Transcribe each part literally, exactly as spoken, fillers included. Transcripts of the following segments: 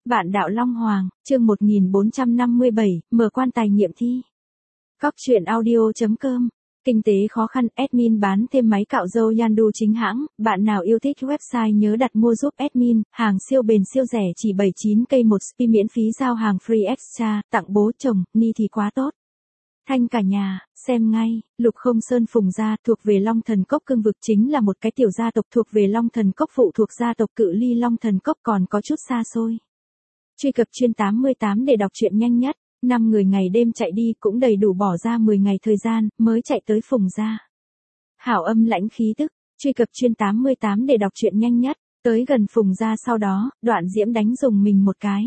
Vạn đạo Long Hoàng, chương một nghìn bốn trăm năm mươi bảy, mở quan tài nghiệm thi. Góc truyện audio chấm com. Kinh tế khó khăn, admin bán thêm máy cạo râu Yandu chính hãng, bạn nào yêu thích website nhớ đặt mua giúp admin, hàng siêu bền siêu rẻ chỉ bảy mươi chín k một spi miễn phí giao hàng free extra, tặng bố chồng, ni thì quá tốt. Thanh cả nhà, xem ngay, Lục Không Sơn Phùng gia thuộc về Long Thần Cốc cương vực chính là một cái tiểu gia tộc thuộc về Long Thần Cốc phụ thuộc gia tộc cự ly Long Thần Cốc còn có chút xa xôi. Truy cập chuyên tám mươi tám để đọc truyện nhanh nhất, năm người ngày đêm chạy đi cũng đầy đủ bỏ ra mười ngày thời gian mới chạy tới Phùng gia. Hảo âm lãnh khí tức, truy cập chuyên tám mươi tám để đọc truyện nhanh nhất, tới gần Phùng gia sau đó, Đoạn Diễm đánh dùng mình một cái.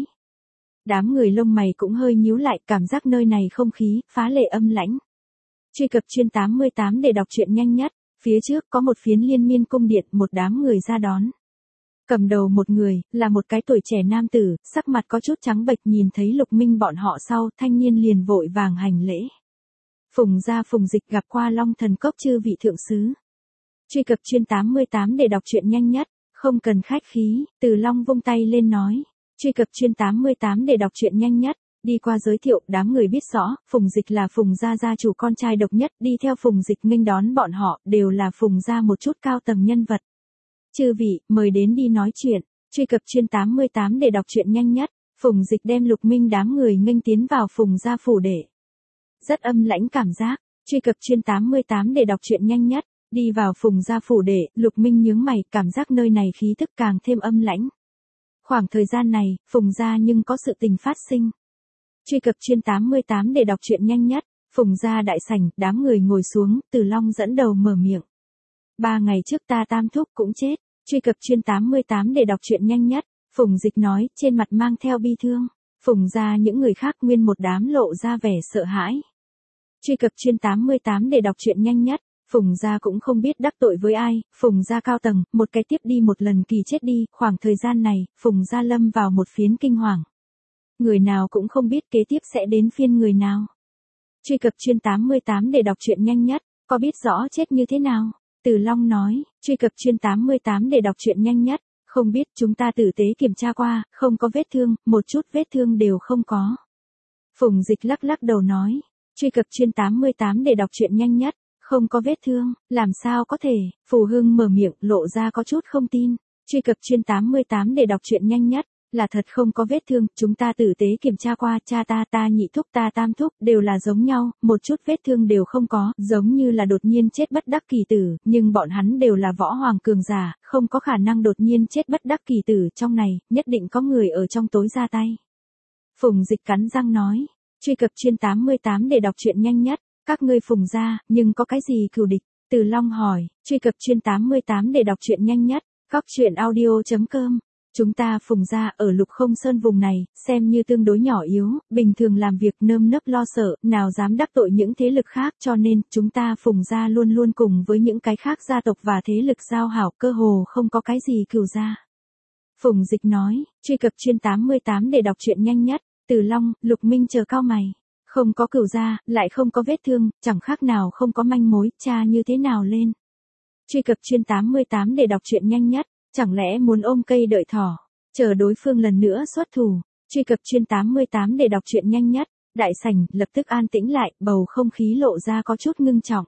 Đám người lông mày cũng hơi nhíu lại, cảm giác nơi này không khí phá lệ âm lãnh. Truy cập chuyên tám mươi tám để đọc truyện nhanh nhất, phía trước có một phiến liên miên cung điện, một đám người ra đón. Cầm đầu một người, là một cái tuổi trẻ nam tử, sắc mặt có chút trắng bệch, nhìn thấy Lục Minh bọn họ sau, thanh niên liền vội vàng hành lễ. Phùng gia Phùng Dịch gặp qua Long Thần Cốc chư vị thượng sứ. Truy cập chuyên tám mươi tám để đọc truyện nhanh nhất, không cần khách khí, Từ Long vung tay lên nói. Truy cập chuyên tám mươi tám để đọc truyện nhanh nhất, đi qua giới thiệu, đám người biết rõ, Phùng Dịch là Phùng gia gia chủ con trai độc nhất, đi theo Phùng Dịch nghênh đón bọn họ, đều là Phùng gia một chút cao tầng nhân vật. Chư vị, mời đến đi nói chuyện. Truy cập chuyên tám mươi tám để đọc truyện nhanh nhất, Phùng Dịch đem Lục Minh đám người nghênh tiến vào Phùng gia phủ để. Rất âm lãnh cảm giác. Truy cập chuyên tám mươi tám để đọc truyện nhanh nhất, đi vào Phùng gia phủ để, Lục Minh nhướng mày, cảm giác nơi này khí tức càng thêm âm lãnh. Khoảng thời gian này, Phùng gia nhưng có sự tình phát sinh. Truy cập chuyên tám mươi tám để đọc truyện nhanh nhất, Phùng gia đại sảnh, đám người ngồi xuống, Từ Long dẫn đầu mở miệng. Ba ngày trước ta tam thúc cũng chết. Truy cập chuyên tám mươi tám để đọc truyện nhanh nhất, Phùng Dịch nói, trên mặt mang theo bi thương. Phùng gia những người khác nguyên một đám lộ ra vẻ sợ hãi. Truy cập chuyên tám mươi tám để đọc truyện nhanh nhất, Phùng gia cũng không biết đắc tội với ai, Phùng gia cao tầng, một cái tiếp đi một lần kỳ chết đi, khoảng thời gian này, Phùng gia lâm vào một phiến kinh hoàng. Người nào cũng không biết kế tiếp sẽ đến phiên người nào. Truy cập chuyên tám mươi tám để đọc truyện nhanh nhất, có biết rõ chết như thế nào? Từ Long nói, truy cập chuyên tám mươi tám để đọc truyện nhanh nhất, không biết, chúng ta tử tế kiểm tra qua, không có vết thương, một chút vết thương đều không có. Phùng Dịch lắc lắc đầu nói, truy cập chuyên tám mươi tám để đọc truyện nhanh nhất, không có vết thương, làm sao có thể? Phù Hưng mở miệng, lộ ra có chút không tin. Truy cập chuyên tám mươi tám để đọc truyện nhanh nhất, là thật không có vết thương, chúng ta tử tế kiểm tra qua, cha ta ta nhị thúc ta tam thúc đều là giống nhau, một chút vết thương đều không có, giống như là đột nhiên chết bất đắc kỳ tử, nhưng bọn hắn đều là võ hoàng cường giả, không có khả năng đột nhiên chết bất đắc kỳ tử, trong này, nhất định có người ở trong tối ra tay. Phùng Dịch cắn răng nói, truy cập chuyên tám mươi tám để đọc truyện nhanh nhất, các ngươi Phùng gia, nhưng có cái gì cừu địch? Từ Long hỏi, truy cập chuyên tám mươi tám để đọc truyện nhanh nhất, góc truyện audio chấm com. Chúng ta Phùng gia ở Lục Không Sơn vùng này, xem như tương đối nhỏ yếu, bình thường làm việc nơm nớp lo sợ, nào dám đắc tội những thế lực khác, cho nên, chúng ta Phùng gia luôn luôn cùng với những cái khác gia tộc và thế lực giao hảo, cơ hồ không có cái gì cừu gia. Phùng Dịch nói, truy cập chuyên tám mươi tám để đọc truyện nhanh nhất, Từ Long, Lục Minh chờ cao mày. Không có cừu gia, lại không có vết thương, chẳng khác nào không có manh mối, cha như thế nào lên. Truy cập chuyên tám mươi tám để đọc truyện nhanh nhất. Chẳng lẽ muốn ôm cây đợi thỏ, chờ đối phương lần nữa xuất thủ? Truy cập chuyên tám mươi tám để đọc truyện nhanh nhất, đại sảnh lập tức an tĩnh lại, bầu không khí lộ ra có chút ngưng trọng.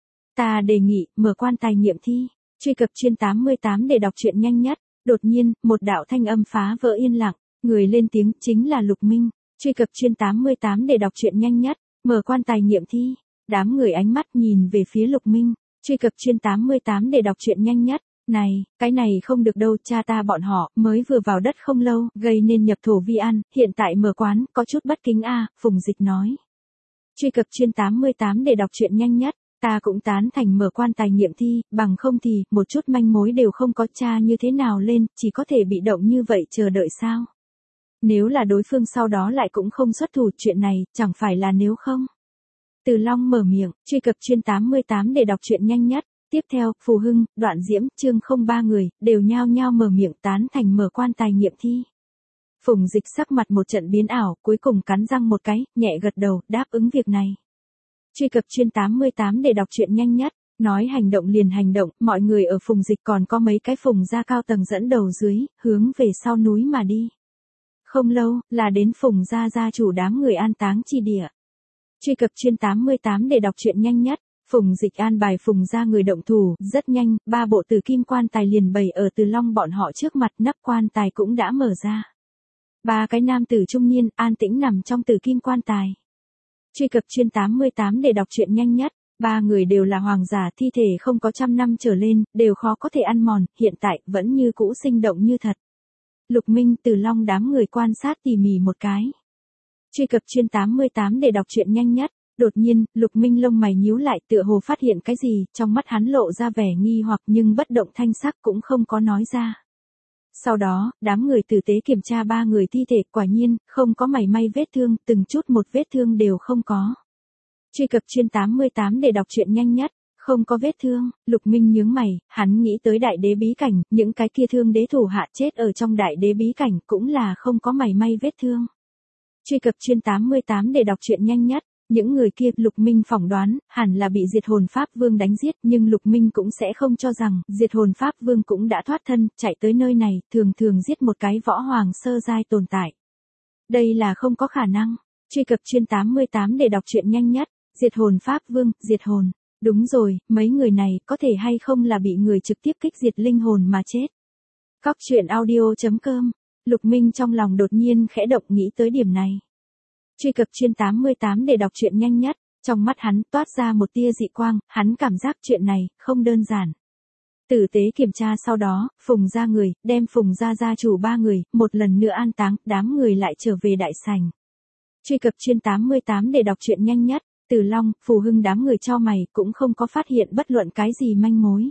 Ta đề nghị, mở quan tài nghiệm thi. Truy cập chuyên tám mươi tám để đọc truyện nhanh nhất, đột nhiên, một đạo thanh âm phá vỡ yên lặng, người lên tiếng chính là Lục Minh. Truy cập chuyên tám mươi tám để đọc truyện nhanh nhất, mở quan tài nghiệm thi. Đám người ánh mắt nhìn về phía Lục Minh. Truy cập chuyên tám mươi tám để đọc truyện nhanh nhất. Này, cái này không được đâu, cha ta bọn họ mới vừa vào đất không lâu, gây nên nhập thổ vi ăn, hiện tại mở quán, có chút bất kính a, à, Phùng Dịch nói. Truy cập chuyên tám mươi tám để đọc truyện nhanh nhất, ta cũng tán thành mở quan tài nghiệm thi, bằng không thì, một chút manh mối đều không có, cha như thế nào lên, chỉ có thể bị động như vậy chờ đợi sao? Nếu là đối phương sau đó lại cũng không xuất thủ, chuyện này, chẳng phải là nếu không? Từ Long mở miệng, truy cập chuyên tám mươi tám để đọc truyện nhanh nhất. Tiếp theo, Phù Hưng, Đoạn Diễm, Trương không ba người, đều nhao nhao mở miệng tán thành mở quan tài nghiệm thi. Phùng Dịch sắc mặt một trận biến ảo, cuối cùng cắn răng một cái, nhẹ gật đầu, đáp ứng việc này. Truy cập chuyên tám mươi tám để đọc truyện nhanh nhất, nói hành động liền hành động, mọi người ở Phùng Dịch còn có mấy cái Phùng gia cao tầng dẫn đầu dưới, hướng về sau núi mà đi. Không lâu, là đến Phùng gia gia chủ đám người an táng chi địa. Truy cập chuyên tám mươi tám để đọc truyện nhanh nhất. Phùng Dịch an bài Phùng gia người động thủ, rất nhanh, ba bộ tử kim quan tài liền bày ở Từ Long bọn họ trước mặt, nắp quan tài cũng đã mở ra. Ba cái nam tử trung niên, an tĩnh nằm trong tử kim quan tài. Truy cập chuyên tám mươi tám để đọc truyện nhanh nhất. Ba người đều là hoàng giả, thi thể không có trăm năm trở lên, đều khó có thể ăn mòn, hiện tại, vẫn như cũ sinh động như thật. Lục Minh, Từ Long đám người quan sát tỉ mỉ một cái. Truy cập chuyên tám mươi tám để đọc truyện nhanh nhất. Đột nhiên, Lục Minh lông mày nhíu lại, tựa hồ phát hiện cái gì, trong mắt hắn lộ ra vẻ nghi hoặc nhưng bất động thanh sắc cũng không có nói ra. Sau đó, đám người tử tế kiểm tra ba người thi thể, quả nhiên, không có mảy may vết thương, từng chút một vết thương đều không có. Truy cập chuyên tám mươi tám để đọc truyện nhanh nhất. Không có vết thương, Lục Minh nhướng mày, hắn nghĩ tới đại đế bí cảnh, những cái kia thương đế thủ hạ chết ở trong đại đế bí cảnh cũng là không có mảy may vết thương. Truy cập chuyên tám mươi tám để đọc truyện nhanh nhất. Những người kia, Lục Minh phỏng đoán, hẳn là bị Diệt Hồn Pháp Vương đánh giết, nhưng Lục Minh cũng sẽ không cho rằng, Diệt Hồn Pháp Vương cũng đã thoát thân, chạy tới nơi này, thường thường giết một cái võ hoàng sơ giai tồn tại. Đây là không có khả năng. Truy cập chuyên tám mươi tám để đọc truyện nhanh nhất. Diệt Hồn Pháp Vương, diệt hồn. Đúng rồi, mấy người này, có thể hay không là bị người trực tiếp kích diệt linh hồn mà chết. Cóc truyện audio chấm com. Lục Minh trong lòng đột nhiên khẽ động nghĩ tới điểm này. Truy cập chuyên tám mươi tám để đọc truyện nhanh nhất. Trong mắt hắn toát ra một tia dị quang, hắn cảm giác chuyện này không đơn giản. Tử tế kiểm tra sau đó, Phùng gia người, đem Phùng gia gia chủ ba người, một lần nữa an táng, đám người lại trở về đại sảnh. Truy cập chuyên tám mươi tám để đọc truyện nhanh nhất. Từ Long, Phù Hưng đám người cho mày cũng không có phát hiện bất luận cái gì manh mối.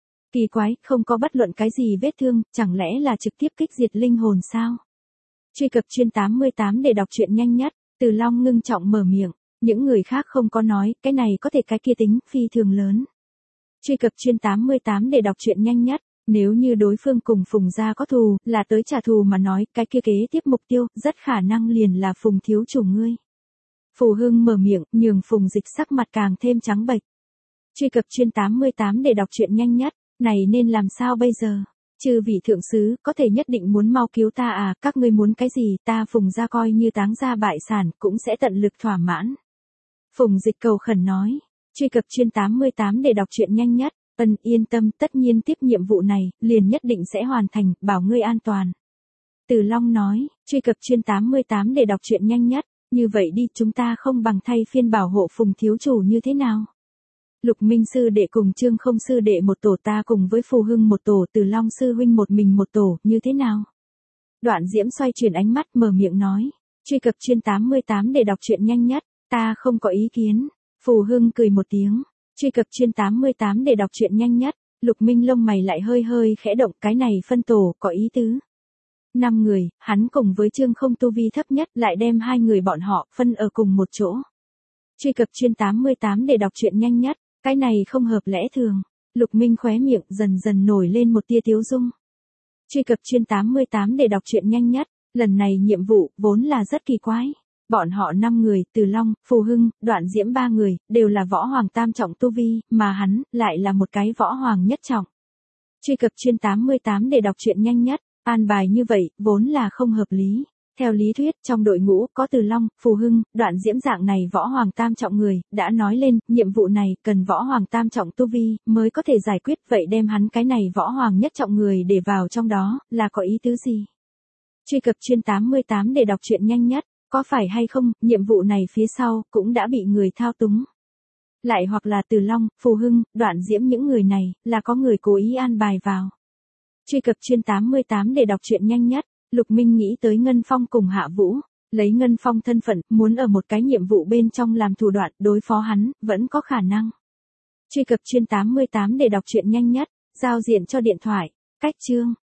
Kỳ quái, không có bất luận cái gì vết thương, chẳng lẽ là trực tiếp kích diệt linh hồn sao? Truy cập chuyên tám mươi tám để đọc truyện nhanh nhất. Từ Long ngưng trọng mở miệng, những người khác không có nói, cái này có thể cái kia tính phi thường lớn. Truy cập chuyên tám mươi tám để đọc truyện nhanh nhất. Nếu như đối phương cùng Phùng gia có thù, là tới trả thù mà nói, cái kia kế tiếp mục tiêu, rất khả năng liền là Phùng thiếu chủ ngươi. Phù Hưng mở miệng, nhường Phùng Dịch sắc mặt càng thêm trắng bệch. Truy cập chuyên tám mươi tám để đọc truyện nhanh nhất. Này nên làm sao bây giờ? Chư vị thượng sứ, có thể nhất định muốn mau cứu ta à, các ngươi muốn cái gì, ta Phùng gia coi như táng gia bại sản, cũng sẽ tận lực thỏa mãn. Phùng Dịch cầu khẩn nói. Truy cập chuyên tám mươi tám để đọc truyện nhanh nhất. Ân, yên tâm, tất nhiên tiếp nhiệm vụ này, liền nhất định sẽ hoàn thành, bảo ngươi an toàn. Từ Long nói. Truy cập chuyên tám mươi tám để đọc truyện nhanh nhất. Như vậy đi, chúng ta không bằng thay phiên bảo hộ Phùng thiếu chủ như thế nào? Lục Minh sư đệ cùng Trương Không sư đệ một tổ, ta cùng với Phù Hưng một tổ, Từ Long sư huynh một mình một tổ, như thế nào? Đoạn Diễm xoay chuyển ánh mắt, mở miệng nói. Truy cập chuyên tám mươi tám để đọc truyện nhanh nhất. Ta không có ý kiến. Phù Hưng cười một tiếng. Truy cập chuyên tám mươi tám để đọc truyện nhanh nhất. Lục Minh lông mày lại hơi hơi khẽ động, cái này phân tổ, có ý tứ. Năm người, hắn cùng với Trương Không tu vi thấp nhất, lại đem hai người bọn họ phân ở cùng một chỗ. Truy cập chuyên tám mươi tám để đọc truyện nhanh nhất. Cái này không hợp lẽ thường. Lục Minh khóe miệng dần dần nổi lên một tia tiếu dung. Truy cập chuyên tám mươi tám để đọc truyện nhanh nhất. Lần này nhiệm vụ vốn là rất kỳ quái. Bọn họ năm người, Từ Long, Phù Hưng, Đoạn Diễm ba người, đều là võ hoàng tam trọng tu vi, mà hắn lại là một cái võ hoàng nhất trọng. Truy cập chuyên tám mươi tám để đọc truyện nhanh nhất. An bài như vậy, vốn là không hợp lý. Theo lý thuyết, trong đội ngũ, có Từ Long, Phù Hưng, Đoạn Diễm dạng này võ hoàng tam trọng người, đã nói lên, nhiệm vụ này, cần võ hoàng tam trọng tu vi, mới có thể giải quyết, vậy đem hắn cái này võ hoàng nhất trọng người để vào trong đó, là có ý tứ gì? Truy cập chuyên tám mươi tám để đọc truyện nhanh nhất, có phải hay không, nhiệm vụ này phía sau, cũng đã bị người thao túng. Lại hoặc là Từ Long, Phù Hưng, Đoạn Diễm những người này, là có người cố ý an bài vào. Truy cập chuyên tám mươi tám để đọc truyện nhanh nhất. Lục Minh nghĩ tới Ngân Phong cùng Hạ Vũ, lấy Ngân Phong thân phận, muốn ở một cái nhiệm vụ bên trong làm thủ đoạn đối phó hắn, vẫn có khả năng. Truy cập chuyên tám mươi tám để đọc truyện nhanh nhất. Giao diện cho điện thoại. Cách chương.